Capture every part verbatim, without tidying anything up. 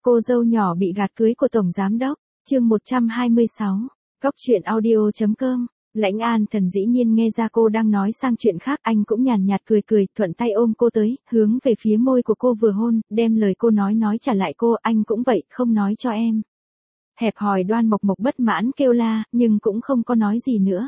Cô dâu nhỏ bị gạt cưới của Tổng Giám Đốc, chương một trăm hai mươi sáu, Cóc truyện audio chấm com. Lãnh An Thần dĩ nhiên nghe ra cô đang nói sang chuyện khác, anh cũng nhàn nhạt cười cười, thuận tay ôm cô tới, hướng về phía môi của cô vừa hôn, đem lời cô nói nói trả lại cô, anh cũng vậy, không nói cho em. Hẹp hòi Đoan Mộc Mộc bất mãn kêu la, nhưng cũng không có nói gì nữa.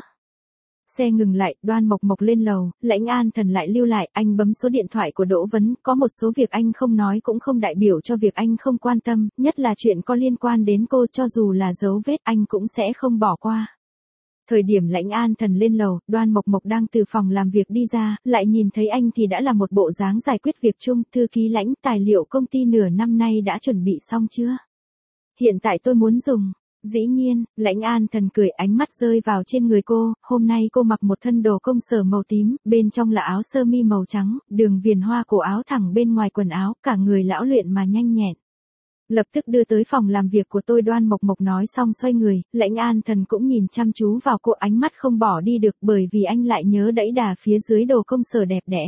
Xe ngừng lại, Đoan Mộc Mộc lên lầu, Lãnh An Thần lại lưu lại, anh bấm số điện thoại của Đỗ Vấn, có một số việc anh không nói cũng không đại biểu cho việc anh không quan tâm, nhất là chuyện có liên quan đến cô, cho dù là dấu vết anh cũng sẽ không bỏ qua. Thời điểm Lãnh An Thần lên lầu, Đoan Mộc Mộc đang từ phòng làm việc đi ra, lại nhìn thấy anh thì đã là một bộ dáng giải quyết việc chung, thư ký Lãnh, tài liệu công ty nửa năm nay đã chuẩn bị xong chưa? Hiện tại tôi muốn dùng. Dĩ nhiên, Lãnh An Thần cười, ánh mắt rơi vào trên người cô, hôm nay cô mặc một thân đồ công sở màu tím, bên trong là áo sơ mi màu trắng, đường viền hoa cổ áo thẳng bên ngoài quần áo, cả người lão luyện mà nhanh nhẹn. Lập tức đưa tới phòng làm việc của tôi. Đoan Mộc Mộc nói xong xoay người, Lãnh An Thần cũng nhìn chăm chú vào cô, ánh mắt không bỏ đi được bởi vì anh lại nhớ đẫy đà phía dưới đồ công sở đẹp đẽ.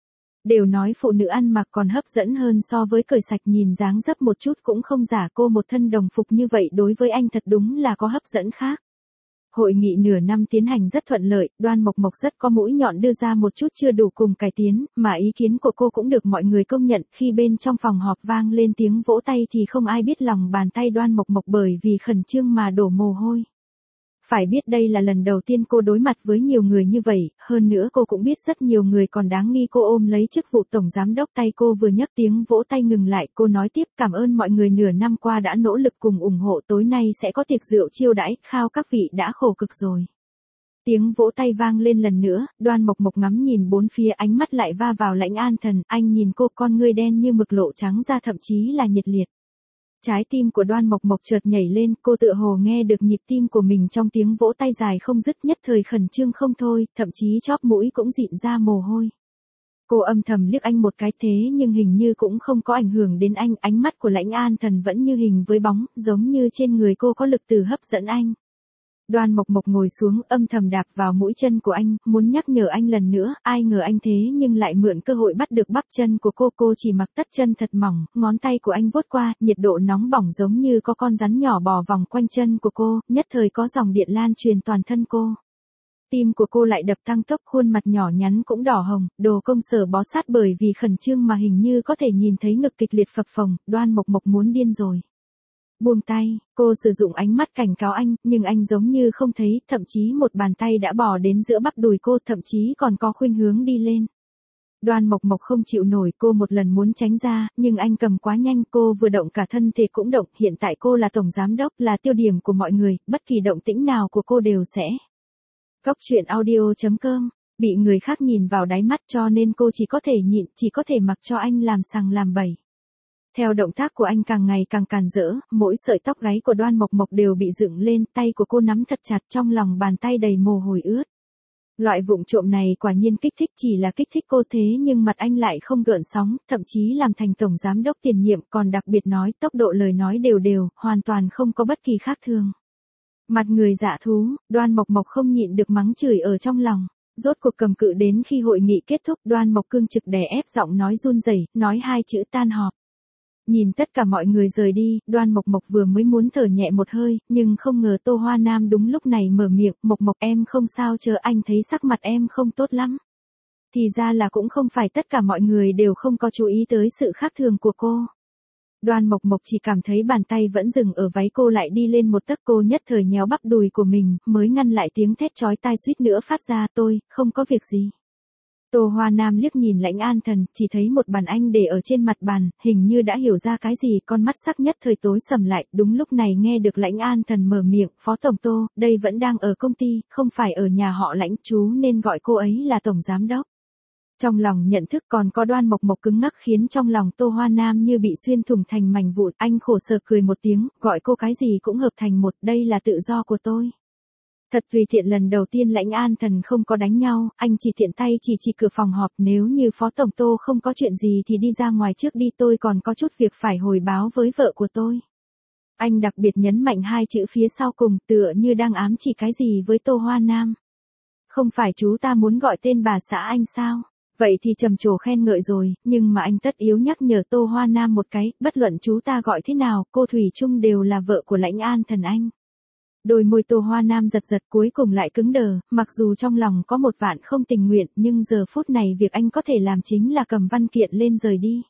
Đều nói phụ nữ ăn mặc còn hấp dẫn hơn so với cởi sạch, nhìn dáng dấp một chút cũng không giả, cô một thân đồng phục như vậy đối với anh thật đúng là có hấp dẫn khác. Hội nghị nửa năm tiến hành rất thuận lợi, Đoan Mộc Mộc rất có mũi nhọn đưa ra một chút chưa đủ cùng cải tiến, mà ý kiến của cô cũng được mọi người công nhận, khi bên trong phòng họp vang lên tiếng vỗ tay thì không ai biết lòng bàn tay Đoan Mộc Mộc bởi vì khẩn trương mà đổ mồ hôi. Phải biết đây là lần đầu tiên cô đối mặt với nhiều người như vậy, hơn nữa cô cũng biết rất nhiều người còn đáng nghi cô ôm lấy chức vụ tổng giám đốc. Tay cô vừa nhấc tiếng vỗ tay ngừng lại, cô nói tiếp, cảm ơn mọi người nửa năm qua đã nỗ lực cùng ủng hộ, tối nay sẽ có tiệc rượu chiêu đãi, khao các vị đã khổ cực rồi. Tiếng vỗ tay vang lên lần nữa, Đoan Mộc Mộc ngắm nhìn bốn phía, ánh mắt lại va vào Lãnh An Thần, anh nhìn cô, con ngươi đen như mực lộ trắng ra, thậm chí là nhiệt liệt. Trái tim của Đoan Mộc Mộc chợt nhảy lên, cô tựa hồ nghe được nhịp tim của mình trong tiếng vỗ tay dài không dứt, nhất thời khẩn trương không thôi, thậm chí chóp mũi cũng dịn ra mồ hôi. Cô âm thầm liếc anh một cái thế nhưng hình như cũng không có ảnh hưởng đến anh, ánh mắt của Lãnh An Thần vẫn như hình với bóng, giống như trên người cô có lực từ hấp dẫn anh. Đoan Mộc Mộc ngồi xuống, âm thầm đạp vào mũi chân của anh, muốn nhắc nhở anh lần nữa, ai ngờ anh thế nhưng lại mượn cơ hội bắt được bắp chân của cô. Cô chỉ mặc tất chân thật mỏng, ngón tay của anh vuốt qua, nhiệt độ nóng bỏng giống như có con rắn nhỏ bò vòng quanh chân của cô, nhất thời có dòng điện lan truyền toàn thân cô. Tim của cô lại đập tăng tốc, khuôn mặt nhỏ nhắn cũng đỏ hồng, đồ công sở bó sát bởi vì khẩn trương mà hình như có thể nhìn thấy ngực kịch liệt phập phồng. Đoan Mộc Mộc muốn điên rồi. Buông tay, cô sử dụng ánh mắt cảnh cáo anh, nhưng anh giống như không thấy, thậm chí một bàn tay đã bò đến giữa bắp đùi cô, thậm chí còn có khuynh hướng đi lên. Đoan Mộc Mộc không chịu nổi, cô một lần muốn tránh ra, nhưng anh cầm quá nhanh, cô vừa động cả thân thể cũng động, hiện tại cô là tổng giám đốc, là tiêu điểm của mọi người, bất kỳ động tĩnh nào của cô đều sẽ. Cóc truyện audio chấm com, bị người khác nhìn vào đáy mắt cho nên cô chỉ có thể nhịn, chỉ có thể mặc cho anh làm sằng làm bậy. Theo động tác của anh càng ngày càng càn rỡ, mỗi sợi tóc gáy của Đoan Mộc Mộc đều bị dựng lên, tay của cô nắm thật chặt, trong lòng bàn tay đầy mồ hôi ướt. Loại vụng trộm này quả nhiên kích thích, chỉ là kích thích cô thế nhưng mặt anh lại không gợn sóng, thậm chí làm thành tổng giám đốc tiền nhiệm, còn đặc biệt nói tốc độ lời nói đều đều, hoàn toàn không có bất kỳ khác thường. Mặt người dạ thú, Đoan Mộc Mộc không nhịn được mắng chửi ở trong lòng. Rốt cuộc cầm cự đến khi hội nghị kết thúc, Đoan Mộc cương trực đè ép giọng nói run rẩy, nói hai chữ tan họp. Nhìn tất cả mọi người rời đi, Đoan Mộc Mộc vừa mới muốn thở nhẹ một hơi, nhưng không ngờ Tô Hoa Nam đúng lúc này mở miệng, Mộc Mộc em không sao, chờ anh thấy sắc mặt em không tốt lắm. Thì ra là cũng không phải tất cả mọi người đều không có chú ý tới sự khác thường của cô. Đoan Mộc Mộc chỉ cảm thấy bàn tay vẫn dừng ở váy cô lại đi lên một tấc, cô nhất thời nhéo bắp đùi của mình, mới ngăn lại tiếng thét chói tai suýt nữa phát ra, tôi, không có việc gì. Tô Hoa Nam liếc nhìn Lãnh An Thần, chỉ thấy một bàn anh để ở trên mặt bàn, hình như đã hiểu ra cái gì, con mắt sắc nhất thời tối sầm lại, đúng lúc này nghe được Lãnh An Thần mở miệng, Phó Tổng Tô, đây vẫn đang ở công ty, không phải ở nhà họ Lãnh, chú nên gọi cô ấy là Tổng Giám Đốc. Trong lòng nhận thức còn có Đoan Mộc Mộc cứng ngắc khiến trong lòng Tô Hoa Nam như bị xuyên thủng thành mảnh vụn, anh khổ sở cười một tiếng, gọi cô cái gì cũng hợp thành một, đây là tự do của tôi. Thật tùy tiện, lần đầu tiên Lãnh An Thần không có đánh nhau, anh chỉ tiện tay chỉ chỉ cửa phòng họp, nếu như Phó Tổng Tô không có chuyện gì thì đi ra ngoài trước đi, tôi còn có chút việc phải hồi báo với vợ của tôi. Anh đặc biệt nhấn mạnh hai chữ phía sau cùng, tựa như đang ám chỉ cái gì với Tô Hoa Nam. Không phải chú ta muốn gọi tên bà xã anh sao? Vậy thì trầm trồ khen ngợi rồi, nhưng mà anh tất yếu nhắc nhở Tô Hoa Nam một cái, bất luận chú ta gọi thế nào, cô Thủy chung đều là vợ của Lãnh An Thần anh. Đôi môi Tô Hoa Nam giật giật cuối cùng lại cứng đờ, mặc dù trong lòng có một vạn không tình nguyện, nhưng giờ phút này việc anh có thể làm chính là cầm văn kiện lên rời đi.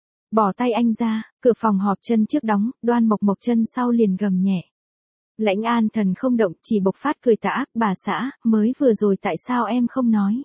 Bỏ tay anh ra, cửa phòng họp chân trước đóng, Đoan Mộc Mộc chân sau liền gầm nhẹ. Lãnh An Thần không động, chỉ bộc phát cười tà ác, bà xã, mới vừa rồi tại sao em không nói?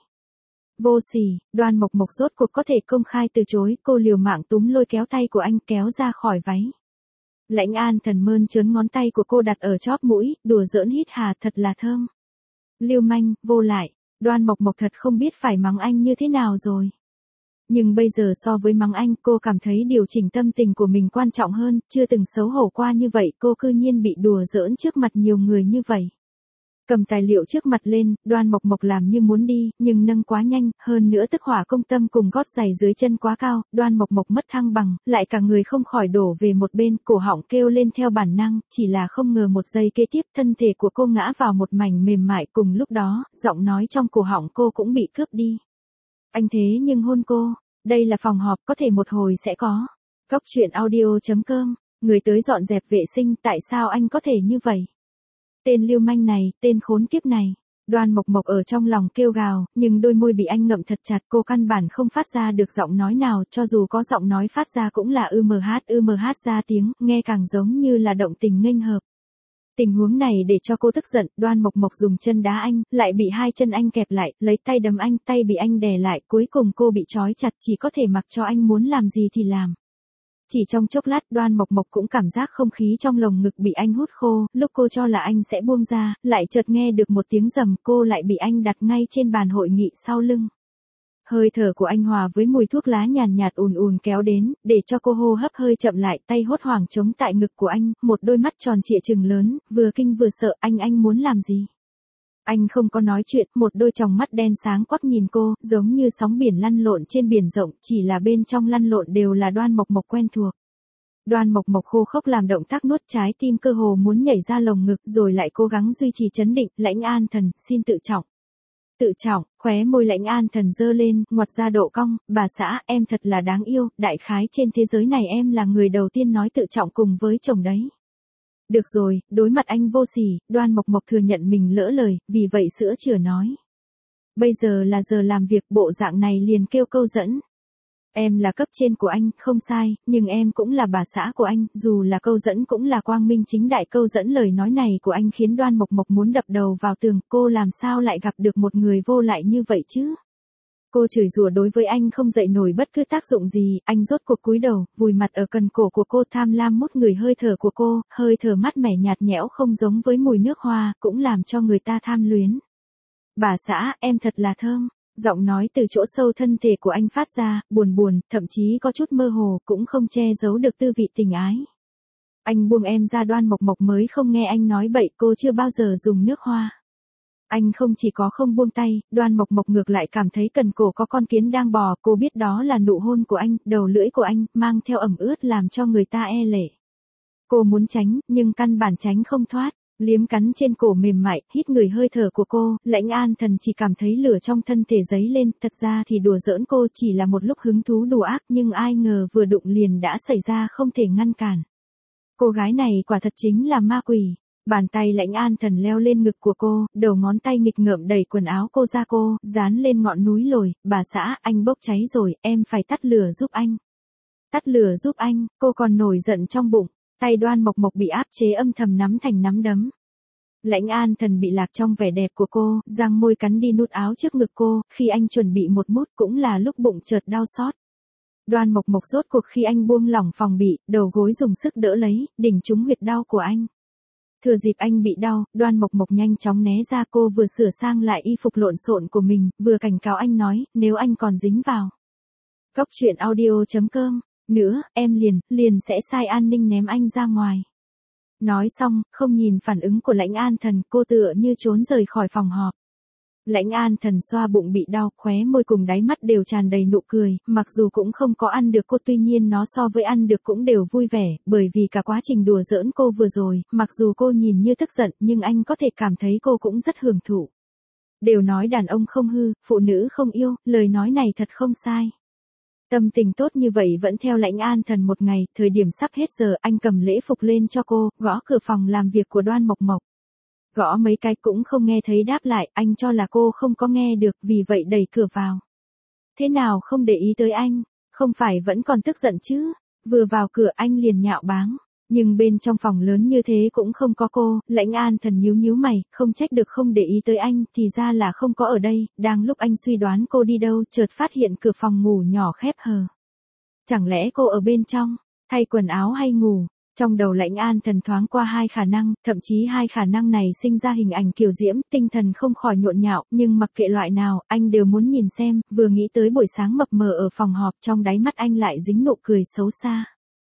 Vô sỉ, Đoan Mộc Mộc rốt cuộc có thể công khai từ chối, cô liều mạng túm lôi kéo tay của anh kéo ra khỏi váy. Lãnh An Thần mơn trớn ngón tay của cô đặt ở chóp mũi, đùa giỡn hít hà thật là thơm. Lưu manh, vô lại, Đoan Mộc Mộc thật không biết phải mắng anh như thế nào rồi. Nhưng bây giờ so với mắng anh, cô cảm thấy điều chỉnh tâm tình của mình quan trọng hơn, chưa từng xấu hổ qua như vậy, cô cư nhiên bị đùa giỡn trước mặt nhiều người như vậy. Cầm tài liệu trước mặt lên, Đoan Mộc Mộc làm như muốn đi, nhưng nâng quá nhanh, hơn nữa tức hỏa công tâm cùng gót giày dưới chân quá cao, Đoan Mộc Mộc mất thăng bằng, lại cả người không khỏi đổ về một bên, cổ họng kêu lên theo bản năng, chỉ là không ngờ một giây kế tiếp thân thể của cô ngã vào một mảnh mềm mại, cùng lúc đó, giọng nói trong cổ họng cô cũng bị cướp đi. Anh thế nhưng hôn cô, đây là phòng họp, có thể một hồi sẽ có. Góc truyện audio chấm com, người tới dọn dẹp vệ sinh, tại sao anh có thể như vậy? Tên lưu manh này, tên khốn kiếp này. Đoan Mộc Mộc ở trong lòng kêu gào, nhưng đôi môi bị anh ngậm thật chặt, cô căn bản không phát ra được giọng nói nào, cho dù có giọng nói phát ra cũng là ư mh ư mh ra tiếng, nghe càng giống như là động tình nghênh hợp. Tình huống này để cho cô tức giận, Đoan Mộc Mộc dùng chân đá anh, lại bị hai chân anh kẹp lại, lấy tay đấm anh, tay bị anh đè lại, cuối cùng cô bị trói chặt, chỉ có thể mặc cho anh muốn làm gì thì làm. Chỉ trong chốc lát, Đoan Mộc Mộc cũng cảm giác không khí trong lồng ngực bị anh hút khô, lúc cô cho là anh sẽ buông ra, lại chợt nghe được một tiếng rầm, cô lại bị anh đặt ngay trên bàn hội nghị sau lưng. Hơi thở của anh hòa với mùi thuốc lá nhàn nhạt ùn ùn kéo đến, để cho cô hô hấp hơi chậm lại, tay hốt hoảng chống tại ngực của anh, một đôi mắt tròn trịa trừng lớn, vừa kinh vừa sợ, anh anh muốn làm gì? Anh không có nói chuyện, một đôi tròng mắt đen sáng quắc nhìn cô, giống như sóng biển lăn lộn trên biển rộng, chỉ là bên trong lăn lộn đều là Đoan Mộc Mộc quen thuộc. Đoan Mộc Mộc khô khốc làm động tác nuốt, trái tim cơ hồ muốn nhảy ra lồng ngực, rồi lại cố gắng duy trì trấn định, Lãnh An Thần, xin tự trọng. Tự trọng, khóe môi Lãnh An Thần giơ lên, ngoặt ra độ cong, bà xã, em thật là đáng yêu, đại khái trên thế giới này em là người đầu tiên nói tự trọng cùng với chồng đấy. Được rồi, đối mặt anh vô sỉ, Đoan Mộc Mộc thừa nhận mình lỡ lời, vì vậy sữa chữa nói. Bây giờ là giờ làm việc, bộ dạng này liền kêu câu dẫn. Em là cấp trên của anh, không sai, nhưng em cũng là bà xã của anh, dù là câu dẫn cũng là quang minh chính đại. Câu dẫn lời nói này của anh khiến Đoan Mộc Mộc muốn đập đầu vào tường, cô làm sao lại gặp được một người vô lại như vậy chứ? Cô chửi rủa đối với anh không dậy nổi bất cứ tác dụng gì, anh rốt cuộc cúi đầu, vùi mặt ở cần cổ của cô, tham lam mút người hơi thở của cô, hơi thở mát mẻ nhạt nhẽo không giống với mùi nước hoa, cũng làm cho người ta tham luyến. Bà xã, em thật là thơm. Giọng nói từ chỗ sâu thân thể của anh phát ra, buồn buồn, thậm chí có chút mơ hồ, cũng không che giấu được tư vị tình ái. Anh buông em ra, Đoan Mộc Mộc mới không nghe anh nói bậy, cô chưa bao giờ dùng nước hoa. Anh không chỉ có không buông tay, Đoan Mộc Mộc ngược lại cảm thấy cần cổ có con kiến đang bò, cô biết đó là nụ hôn của anh, đầu lưỡi của anh, mang theo ẩm ướt làm cho người ta e lệ. Cô muốn tránh, nhưng căn bản tránh không thoát. Liếm cắn trên cổ mềm mại, hít người hơi thở của cô, Lãnh An Thần chỉ cảm thấy lửa trong thân thể dấy lên, thật ra thì đùa giỡn cô chỉ là một lúc hứng thú đùa ác, nhưng ai ngờ vừa đụng liền đã xảy ra không thể ngăn cản. Cô gái này quả thật chính là ma quỷ. Bàn tay Lãnh An Thần leo lên ngực của cô, đầu ngón tay nghịch ngợm đẩy quần áo cô ra, cô dán lên ngọn núi lồi, bà xã, anh bốc cháy rồi, em phải tắt lửa giúp anh. Tắt lửa giúp anh, cô còn nổi giận trong bụng. Tay Đoan Mộc Mộc bị áp chế âm thầm nắm thành nắm đấm. Lãnh An Thần bị lạc trong vẻ đẹp của cô, răng môi cắn đi nút áo trước ngực cô, khi anh chuẩn bị một mút cũng là lúc bụng chợt đau xót. Đoan Mộc Mộc rốt cuộc khi anh buông lỏng phòng bị, đầu gối dùng sức đỡ lấy, đỉnh trúng huyệt đau của anh. Thừa dịp anh bị đau, Đoan Mộc Mộc nhanh chóng né ra, cô vừa sửa sang lại y phục lộn xộn của mình, vừa cảnh cáo anh nói, nếu anh còn dính vào. Góc truyện audio chấm com nữa, em liền, liền sẽ sai an ninh ném anh ra ngoài. Nói xong, không nhìn phản ứng của Lãnh An Thần, cô tựa như trốn rời khỏi phòng họp. Lãnh An Thần xoa bụng bị đau, khóe môi cùng đáy mắt đều tràn đầy nụ cười, mặc dù cũng không có ăn được cô, tuy nhiên nó so với ăn được cũng đều vui vẻ, bởi vì cả quá trình đùa giỡn cô vừa rồi, mặc dù cô nhìn như tức giận, nhưng anh có thể cảm thấy cô cũng rất hưởng thụ. Đều nói đàn ông không hư, phụ nữ không yêu, lời nói này thật không sai. Tâm tình tốt như vậy vẫn theo Lãnh An Thần một ngày, thời điểm sắp hết giờ anh cầm lễ phục lên cho cô, gõ cửa phòng làm việc của Đoan Mộc Mộc. Gõ mấy cái cũng không nghe thấy đáp lại, anh cho là cô không có nghe được, vì vậy đẩy cửa vào. Thế nào không để ý tới anh, không phải vẫn còn tức giận chứ? Vừa vào cửa anh liền nhạo báng. Nhưng bên trong phòng lớn như thế cũng không có cô, Lãnh An Thần nhíu nhíu mày, không trách được không để ý tới anh, thì ra là không có ở đây, đang lúc anh suy đoán cô đi đâu, chợt phát hiện cửa phòng ngủ nhỏ khép hờ. Chẳng lẽ cô ở bên trong, thay quần áo hay ngủ? Trong đầu Lãnh An Thần thoáng qua hai khả năng, thậm chí hai khả năng này sinh ra hình ảnh kiều diễm, tinh thần không khỏi nhộn nhạo, nhưng mặc kệ loại nào, anh đều muốn nhìn xem, vừa nghĩ tới buổi sáng mập mờ ở phòng họp, trong đáy mắt anh lại dính nụ cười xấu xa.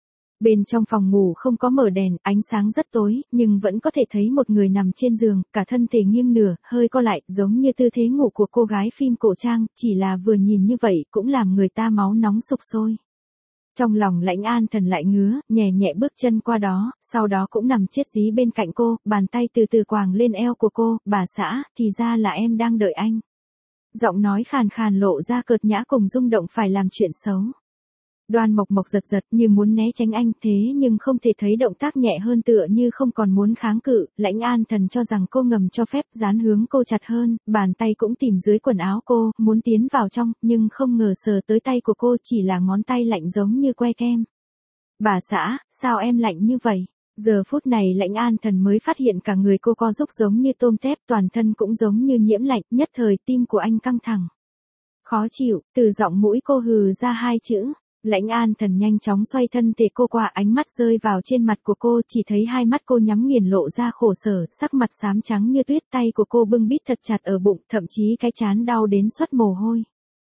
Bên trong phòng ngủ không có mở đèn, ánh sáng rất tối, nhưng vẫn có thể thấy một người nằm trên giường, cả thân thể nghiêng nửa, hơi co lại, giống như tư thế ngủ của cô gái phim cổ trang, chỉ là vừa nhìn như vậy cũng làm người ta máu nóng sục sôi. Trong lòng Lãnh An Thần lại ngứa, nhẹ nhẹ bước chân qua đó, sau đó cũng nằm chết dí bên cạnh cô, bàn tay từ từ quàng lên eo của cô, bà xã, thì ra là em đang đợi anh. Giọng nói khàn khàn lộ ra cợt nhã cùng rung động phải làm chuyện xấu. Đoan Mộc Mộc giật giật như muốn né tránh anh, thế nhưng không thể thấy động tác nhẹ hơn tựa như không còn muốn kháng cự, Lãnh An Thần cho rằng cô ngầm cho phép, dán hướng cô chặt hơn, bàn tay cũng tìm dưới quần áo cô, muốn tiến vào trong, nhưng không ngờ sờ tới tay của cô chỉ là ngón tay lạnh giống như que kem. Bà xã, sao em lạnh như vậy? Giờ phút này Lãnh An Thần mới phát hiện cả người cô co rúm giống như tôm tép, toàn thân cũng giống như nhiễm lạnh, nhất thời tim của anh căng thẳng. Khó chịu, từ giọng mũi cô hừ ra hai chữ. Lãnh An Thần nhanh chóng xoay thân thể cô qua, ánh mắt rơi vào trên mặt của cô, chỉ thấy hai mắt cô nhắm nghiền lộ ra khổ sở, sắc mặt xám trắng như tuyết, tay của cô bưng bít thật chặt ở bụng, thậm chí cái trán đau đến xuất mồ hôi.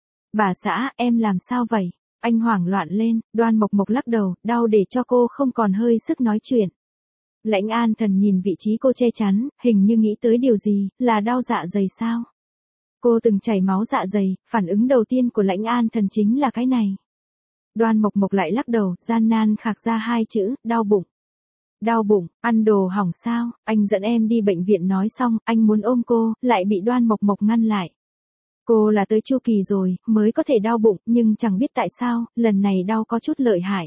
Bà xã, em làm sao vậy? Anh hoảng loạn lên, Đoan Mộc Mộc lắc đầu, đau để cho cô không còn hơi sức nói chuyện. Lãnh An Thần nhìn vị trí cô che chắn, hình như nghĩ tới điều gì, là đau dạ dày sao? Cô từng chảy máu dạ dày, phản ứng đầu tiên của Lãnh An Thần chính là cái này. Đoan Mộc Mộc lại lắc đầu, gian nan khạc ra hai chữ, đau bụng. Đau bụng, ăn đồ hỏng sao, anh dẫn em đi bệnh viện. Nói xong, anh muốn ôm cô, lại bị Đoan Mộc Mộc ngăn lại. Cô là tới chu kỳ rồi, mới có thể đau bụng, nhưng chẳng biết tại sao, lần này đau có chút lợi hại.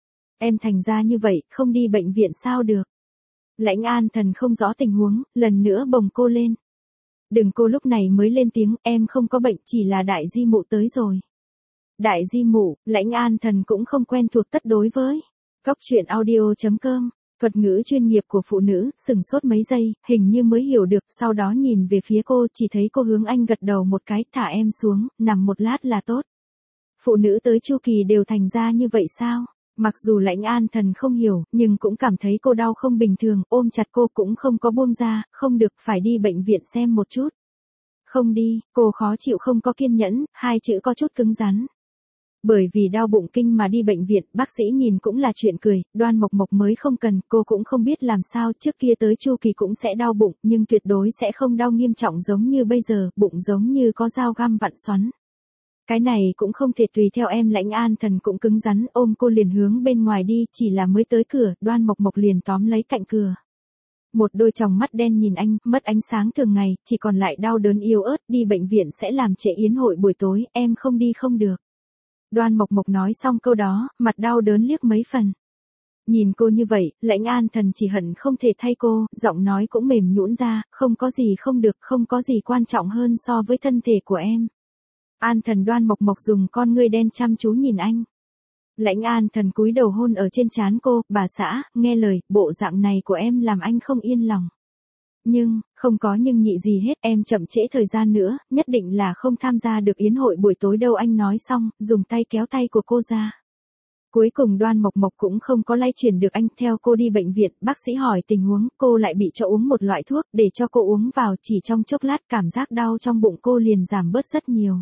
Em thành ra như vậy, không đi bệnh viện sao được. Lãnh An Thần không rõ tình huống, lần nữa bồng cô lên. Đừng, cô lúc này mới lên tiếng, em không có bệnh, chỉ là đại di mụ tới rồi. Đại di mụ, Lãnh An Thần cũng không quen thuộc tất đối với. Góc truyện audio chấm com, thuật ngữ chuyên nghiệp của phụ nữ, sừng sốt mấy giây, hình như mới hiểu được, sau đó nhìn về phía cô, chỉ thấy cô hướng anh gật đầu một cái, thả em xuống, nằm một lát là tốt. Phụ nữ tới chu kỳ đều thành ra như vậy sao? Mặc dù Lãnh An Thần không hiểu, nhưng cũng cảm thấy cô đau không bình thường, ôm chặt cô cũng không có buông ra, không được, phải đi bệnh viện xem một chút. Không đi, cô khó chịu không có kiên nhẫn, hai chữ có chút cứng rắn. Bởi vì đau bụng kinh mà đi bệnh viện, bác sĩ nhìn cũng là chuyện cười, Đoan Mộc Mộc mới không cần, cô cũng không biết làm sao, trước kia tới chu kỳ cũng sẽ đau bụng, nhưng tuyệt đối sẽ không đau nghiêm trọng giống như bây giờ, bụng giống như có dao găm vặn xoắn. Cái này cũng không thể tùy theo em. Lãnh An Thần cũng cứng rắn, ôm cô liền hướng bên ngoài đi, chỉ là mới tới cửa, Đoan Mộc Mộc liền tóm lấy cạnh cửa. Một đôi tròng mắt đen nhìn anh, mất ánh sáng thường ngày, chỉ còn lại đau đớn yếu ớt, đi bệnh viện sẽ làm trễ yến hội buổi tối, em không đi không được. Đoan Mộc Mộc nói xong câu đó, mặt đau đớn liếc mấy phần. Nhìn cô như vậy, Lãnh An Thần chỉ hận không thể thay cô, giọng nói cũng mềm nhũn ra, không có gì không được, không có gì quan trọng hơn so với thân thể của em. An Thần. Đoan Mộc Mộc dùng con ngươi đen chăm chú nhìn anh. Lãnh An Thần cúi đầu hôn ở trên trán cô, bà xã, nghe lời, bộ dạng này của em làm anh không yên lòng. Nhưng, không có nhưng nhị gì hết, em chậm trễ thời gian nữa, nhất định là không tham gia được yến hội buổi tối đâu. Anh nói xong, dùng tay kéo tay của cô ra. Cuối cùng Đoan Mộc Mộc cũng không có lay chuyển được anh, theo cô đi bệnh viện, bác sĩ hỏi tình huống, cô lại bị cho uống một loại thuốc, để cho cô uống vào, chỉ trong chốc lát cảm giác đau trong bụng cô liền giảm bớt rất nhiều.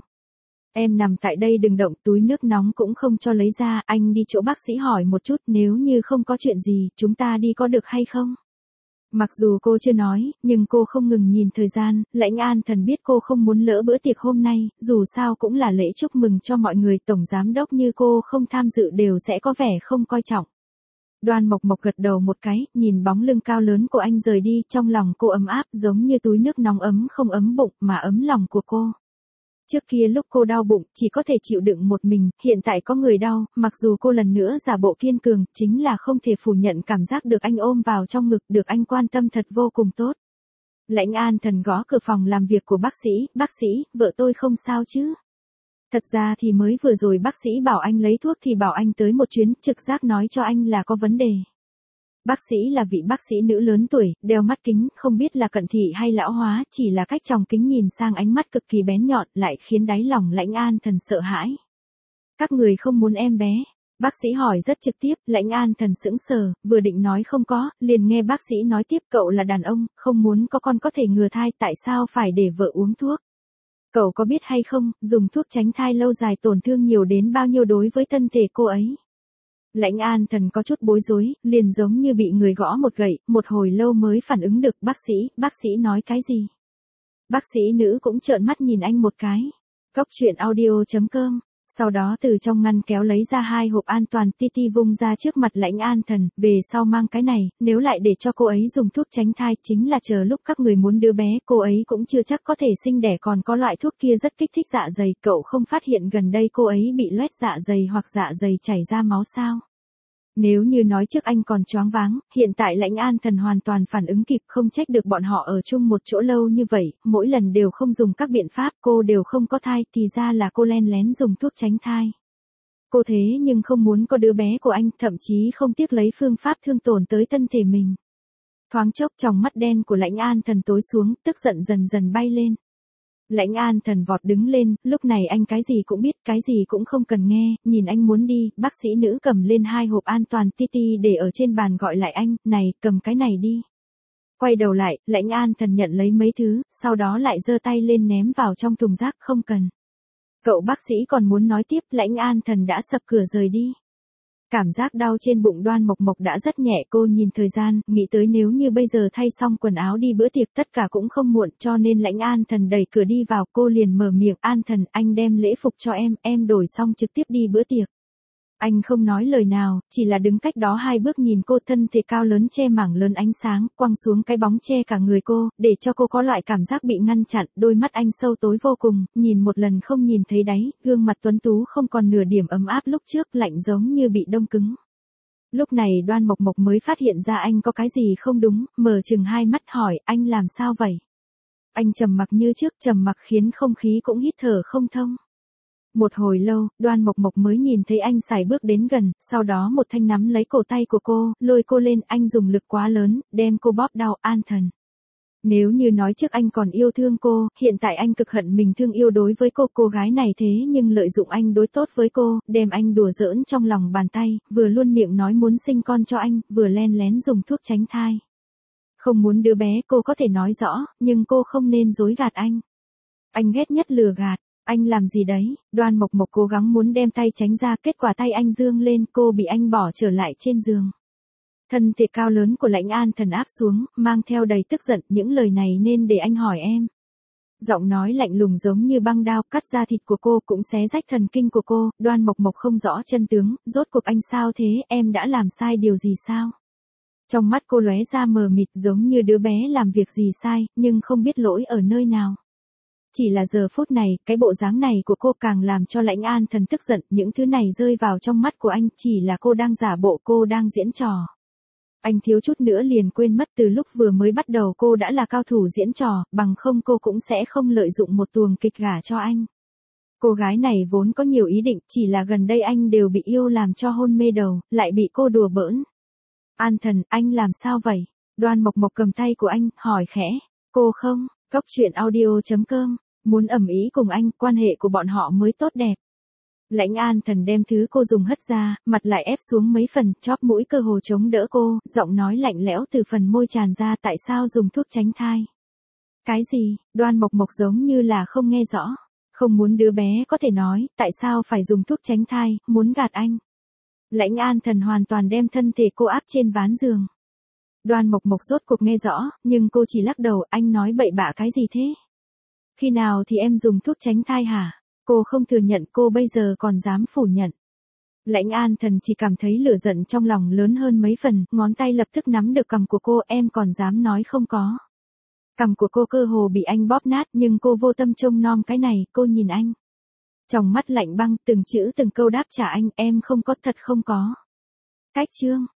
Em nằm tại đây đừng động, túi nước nóng cũng không cho lấy ra, anh đi chỗ bác sĩ hỏi một chút, nếu như không có chuyện gì, chúng ta đi có được hay không? Mặc dù cô chưa nói, nhưng cô không ngừng nhìn thời gian, Lãnh An Thần biết cô không muốn lỡ bữa tiệc hôm nay, dù sao cũng là lễ chúc mừng cho mọi người, tổng giám đốc như cô không tham dự đều sẽ có vẻ không coi trọng. Đoan Mộc Mộc gật đầu một cái, nhìn bóng lưng cao lớn của anh rời đi, trong lòng cô ấm áp giống như túi nước nóng ấm không ấm bụng mà ấm lòng của cô. Trước kia lúc cô đau bụng, chỉ có thể chịu đựng một mình, hiện tại có người đau, mặc dù cô lần nữa giả bộ kiên cường, chính là không thể phủ nhận cảm giác được anh ôm vào trong ngực, được anh quan tâm thật vô cùng tốt. Lãnh An Thần gõ cửa phòng làm việc của bác sĩ, bác sĩ, vợ tôi không sao chứ? Thật ra thì mới vừa rồi bác sĩ bảo anh lấy thuốc thì bảo anh tới một chuyến, trực giác nói cho anh là có vấn đề. Bác sĩ là vị bác sĩ nữ lớn tuổi, đeo mắt kính, không biết là cận thị hay lão hóa, chỉ là cách tròng kính nhìn sang ánh mắt cực kỳ bén nhọn lại khiến đáy lòng Lãnh An Thần sợ hãi. Các người không muốn em bé? Bác sĩ hỏi rất trực tiếp, Lãnh An Thần sững sờ, vừa định nói không có, liền nghe bác sĩ nói tiếp cậu là đàn ông, không muốn có con có thể ngừa thai, tại sao phải để vợ uống thuốc? Cậu có biết hay không, dùng thuốc tránh thai lâu dài tổn thương nhiều đến bao nhiêu đối với thân thể cô ấy? Lãnh An Thần có chút bối rối, liền giống như bị người gõ một gậy, một hồi lâu mới phản ứng được, bác sĩ, bác sĩ nói cái gì? Bác sĩ nữ cũng trợn mắt nhìn anh một cái. Cốc truyện audio chấm com. Sau đó từ trong ngăn kéo lấy ra hai hộp an toàn ti ti vung ra trước mặt Lãnh An Thần, về sau mang cái này, nếu lại để cho cô ấy dùng thuốc tránh thai, chính là chờ lúc các người muốn đứa bé, cô ấy cũng chưa chắc có thể sinh đẻ, còn có loại thuốc kia rất kích thích dạ dày, cậu không phát hiện gần đây cô ấy bị loét dạ dày hoặc dạ dày chảy ra máu sao? Nếu như nói trước anh còn choáng váng, hiện tại Lãnh An Thần hoàn toàn phản ứng kịp, không trách được bọn họ ở chung một chỗ lâu như vậy, mỗi lần đều không dùng các biện pháp, cô đều không có thai, thì ra là cô len lén dùng thuốc tránh thai. Cô thế nhưng không muốn có đứa bé của anh, thậm chí không tiếc lấy phương pháp thương tổn tới thân thể mình. Thoáng chốc tròng mắt đen của Lãnh An Thần tối xuống, tức giận dần dần bay lên. Lãnh An Thần vọt đứng lên, lúc này anh cái gì cũng biết, cái gì cũng không cần nghe, nhìn anh muốn đi, bác sĩ nữ cầm lên hai hộp an toàn ti ti để ở trên bàn gọi lại anh, này, cầm cái này đi. Quay đầu lại, Lãnh An Thần nhận lấy mấy thứ, sau đó lại giơ tay lên ném vào trong thùng rác, không cần. Cậu bác sĩ còn muốn nói tiếp, Lãnh An Thần đã sập cửa rời đi. Cảm giác đau trên bụng Đoan Mộc Mộc đã rất nhẹ, cô nhìn thời gian, nghĩ tới nếu như bây giờ thay xong quần áo đi bữa tiệc tất cả cũng không muộn, cho nên Lãnh An Thần đẩy cửa đi vào, cô liền mở miệng, An Thần, anh đem lễ phục cho em, em đổi xong trực tiếp đi bữa tiệc. Anh không nói lời nào, chỉ là đứng cách đó hai bước nhìn cô, thân thể cao lớn che mảng lớn ánh sáng, quăng xuống cái bóng che cả người cô, để cho cô có loại cảm giác bị ngăn chặn, đôi mắt anh sâu tối vô cùng, nhìn một lần không nhìn thấy đáy, gương mặt tuấn tú không còn nửa điểm ấm áp lúc trước, lạnh giống như bị đông cứng. Lúc này Đoan Mộc Mộc mới phát hiện ra anh có cái gì không đúng, mở chừng hai mắt hỏi, anh làm sao vậy? Anh trầm mặc như trước, trầm mặc khiến không khí cũng hít thở không thông. Một hồi lâu, Đoan Mộc Mộc mới nhìn thấy anh sải bước đến gần, sau đó một thanh nắm lấy cổ tay của cô, lôi cô lên, anh dùng lực quá lớn, đem cô bóp đau. An Thần. Nếu như nói trước anh còn yêu thương cô, hiện tại anh cực hận mình thương yêu đối với cô, cô gái này thế nhưng lợi dụng anh đối tốt với cô, đem anh đùa giỡn trong lòng bàn tay, vừa luôn miệng nói muốn sinh con cho anh, vừa len lén dùng thuốc tránh thai. Không muốn đứa bé cô có thể nói rõ, nhưng cô không nên dối gạt anh. Anh ghét nhất lừa gạt. Anh làm gì đấy? Đoan Mộc Mộc cố gắng muốn đem tay tránh ra, kết quả tay anh dương lên, cô bị anh bỏ trở lại trên giường. Thân thể cao lớn của Lãnh An Thần áp xuống, mang theo đầy tức giận, những lời này nên để anh hỏi em. Giọng nói lạnh lùng giống như băng đao, cắt da thịt của cô, cũng xé rách thần kinh của cô. Đoan Mộc Mộc không rõ chân tướng, rốt cuộc anh sao thế, em đã làm sai điều gì sao? Trong mắt cô lóe ra mờ mịt, giống như đứa bé làm việc gì sai, nhưng không biết lỗi ở nơi nào. Chỉ là giờ phút này, cái bộ dáng này của cô càng làm cho Lãnh An Thần tức giận, những thứ này rơi vào trong mắt của anh, chỉ là cô đang giả bộ, cô đang diễn trò. Anh thiếu chút nữa liền quên mất từ lúc vừa mới bắt đầu cô đã là cao thủ diễn trò, bằng không cô cũng sẽ không lợi dụng một tuồng kịch gả cho anh. Cô gái này vốn có nhiều ý định, chỉ là gần đây anh đều bị yêu làm cho hôn mê đầu, lại bị cô đùa bỡn. An Thần, anh làm sao vậy? Đoan Mộc Mộc cầm tay của anh, hỏi khẽ. Cô không, cốc truyện audio chấm com. Muốn ầm ĩ cùng anh, quan hệ của bọn họ mới tốt đẹp. Lãnh An Thần đem thứ cô dùng hất ra, mặt lại ép xuống mấy phần, chóp mũi cơ hồ chống đỡ cô, giọng nói lạnh lẽo từ phần môi tràn ra, tại sao dùng thuốc tránh thai? Cái gì? Đoan Mộc Mộc giống như là không nghe rõ. Không muốn đứa bé có thể nói, tại sao phải dùng thuốc tránh thai, muốn gạt anh. Lãnh An Thần hoàn toàn đem thân thể cô áp trên ván giường. Đoan Mộc Mộc rốt cuộc nghe rõ, nhưng cô chỉ lắc đầu, anh nói bậy bạ cái gì thế? Khi nào thì em dùng thuốc tránh thai hả? Cô không thừa nhận, cô bây giờ còn dám phủ nhận. Lãnh An Thần chỉ cảm thấy lửa giận trong lòng lớn hơn mấy phần, ngón tay lập tức nắm được cằm của cô, em còn dám nói không có. Cằm của cô cơ hồ bị anh bóp nát nhưng cô vô tâm trông nom cái này, cô nhìn anh. Trong mắt lạnh băng, từng chữ từng câu đáp trả anh, em không có, thật không có. Cách chương.